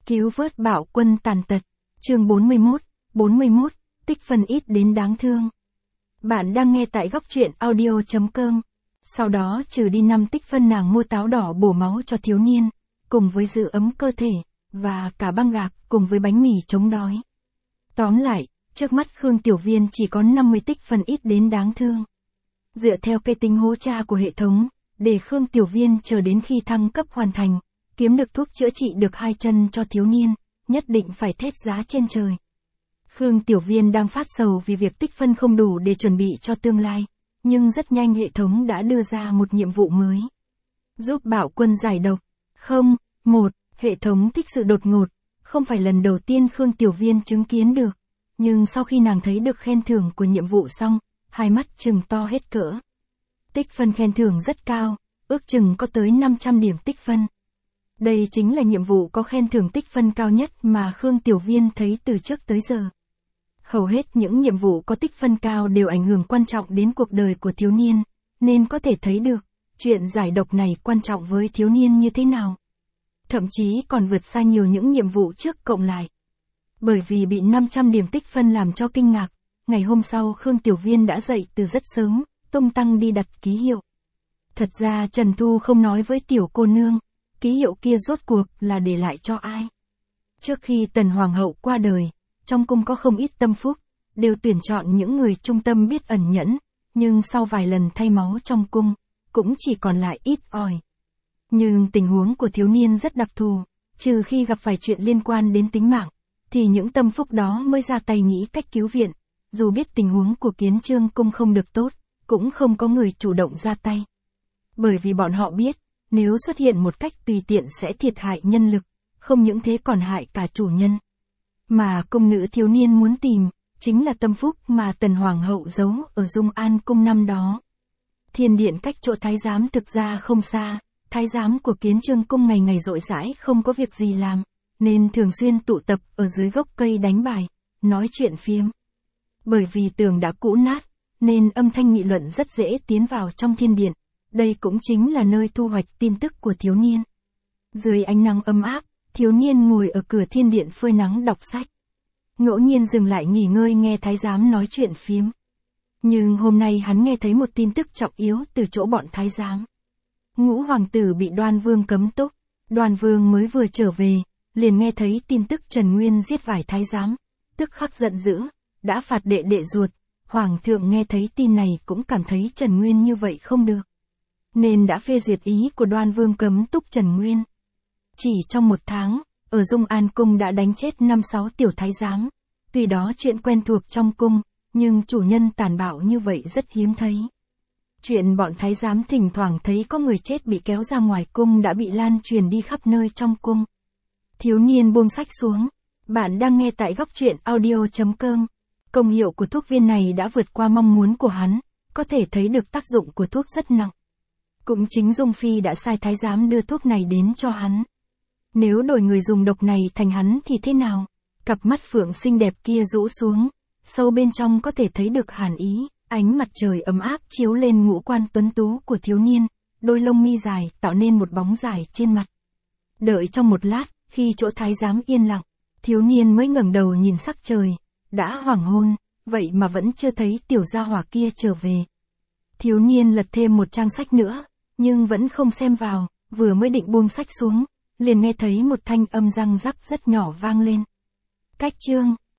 Cứu vớt bạo quân tàn tật. Chương 41, tích phân ít đến đáng thương. Bạn đang nghe tại góc truyện audio.com. Sau đó trừ đi 5 tích phân, nàng mua táo đỏ bổ máu cho thiếu niên, cùng với giữ ấm cơ thể, và cả băng gạc cùng với bánh mì chống đói. Tóm lại, trước mắt Khương Tiểu Viên chỉ có 50 tích phân ít đến đáng thương. Dựa theo cây tính hố tra của hệ thống, để Khương Tiểu Viên chờ đến khi thăng cấp hoàn thành, kiếm được thuốc chữa trị được 2 chân cho thiếu niên, nhất định phải thét giá trên trời. Khương Tiểu Viên đang phát sầu vì việc tích phân không đủ để chuẩn bị cho tương lai, nhưng rất nhanh hệ thống đã đưa ra một nhiệm vụ mới. Giúp bạo quân giải độc. Hệ thống thích sự đột ngột, không phải lần đầu tiên Khương Tiểu Viên chứng kiến được, nhưng sau khi nàng thấy được khen thưởng của nhiệm vụ xong, hai mắt trừng to hết cỡ. Tích phân khen thưởng rất cao, ước chừng có tới 500 điểm tích phân. Đây chính là nhiệm vụ có khen thưởng tích phân cao nhất mà Khương Tiểu Viên thấy từ trước tới giờ. Hầu hết những nhiệm vụ có tích phân cao đều ảnh hưởng quan trọng đến cuộc đời của thiếu niên, nên có thể thấy được, chuyện giải độc này quan trọng với thiếu niên như thế nào. Thậm chí còn vượt xa nhiều những nhiệm vụ trước cộng lại. Bởi vì bị 500 điểm tích phân làm cho kinh ngạc, ngày hôm sau Khương Tiểu Viên đã dậy từ rất sớm, tung tăng đi đặt ký hiệu. Thật ra Trần Thu không nói với tiểu cô nương, ký hiệu kia rốt cuộc là để lại cho ai. Trước khi Tần Hoàng hậu qua đời, trong cung có không ít tâm phúc, đều tuyển chọn những người trung tâm biết ẩn nhẫn, nhưng sau vài lần thay máu trong cung, cũng chỉ còn lại ít ỏi. Nhưng tình huống của thiếu niên rất đặc thù, trừ khi gặp phải chuyện liên quan đến tính mạng, thì những tâm phúc đó mới ra tay nghĩ cách cứu viện, dù biết tình huống của Kiến Chương cung không được tốt, cũng không có người chủ động ra tay. Bởi vì bọn họ biết, nếu xuất hiện một cách tùy tiện sẽ thiệt hại nhân lực, không những thế còn hại cả chủ nhân. Mà cung nữ thiếu niên muốn tìm, chính là tâm phúc mà Tần Hoàng hậu giấu ở Dung An cung năm đó. Thiên điện cách chỗ thái giám thực ra không xa, thái giám của Kiến Chương cung ngày ngày rỗi rãi không có việc gì làm, nên thường xuyên tụ tập ở dưới gốc cây đánh bài, nói chuyện phiếm. Bởi vì tường đã cũ nát, nên âm thanh nghị luận rất dễ tiến vào trong thiên điện, đây cũng chính là nơi thu hoạch tin tức của thiếu niên. Dưới ánh nắng ấm áp, thiếu niên ngồi ở cửa thiên điện phơi nắng đọc sách. Ngẫu nhiên dừng lại nghỉ ngơi nghe thái giám nói chuyện phiếm. Nhưng hôm nay hắn nghe thấy một tin tức trọng yếu từ chỗ bọn thái giám. Ngũ hoàng tử bị Đoan Vương cấm túc, Đoan Vương mới vừa trở về, liền nghe thấy tin tức Trần Nguyên giết vài thái giám, tức khắc giận dữ, đã phạt đệ đệ ruột. Hoàng thượng nghe thấy tin này cũng cảm thấy Trần Nguyên như vậy không được, nên đã phê duyệt ý của Đoan Vương cấm túc Trần Nguyên. Chỉ trong 1 tháng, ở Dung An cung đã đánh chết 5-6 tiểu thái giám. Tuy đó chuyện quen thuộc trong cung, nhưng chủ nhân tàn bạo như vậy rất hiếm thấy. Chuyện bọn thái giám thỉnh thoảng thấy có người chết bị kéo ra ngoài cung đã bị lan truyền đi khắp nơi trong cung. Thiếu niên buông sách xuống. Bạn đang nghe tại góc truyện audio.com. Công hiệu của thuốc viên này đã vượt qua mong muốn của hắn, có thể thấy được tác dụng của thuốc rất nặng. Cũng chính Dung Phi đã sai thái giám đưa thuốc này đến cho hắn. Nếu đổi người dùng độc này thành hắn thì thế nào? Cặp mắt phượng xinh đẹp kia rũ xuống, sâu bên trong có thể thấy được hàn ý, ánh mặt trời ấm áp chiếu lên ngũ quan tuấn tú của thiếu niên, đôi lông mi dài tạo nên một bóng dài trên mặt. Đợi trong một lát, khi chỗ thái giám yên lặng, thiếu niên mới ngẩng đầu nhìn sắc trời, đã hoàng hôn, vậy mà vẫn chưa thấy tiểu gia hỏa kia trở về. Thiếu niên lật thêm một trang sách nữa, nhưng vẫn không xem vào, vừa mới định buông sách xuống, liền nghe thấy một thanh âm răng rắc rất nhỏ vang lên. Cách chương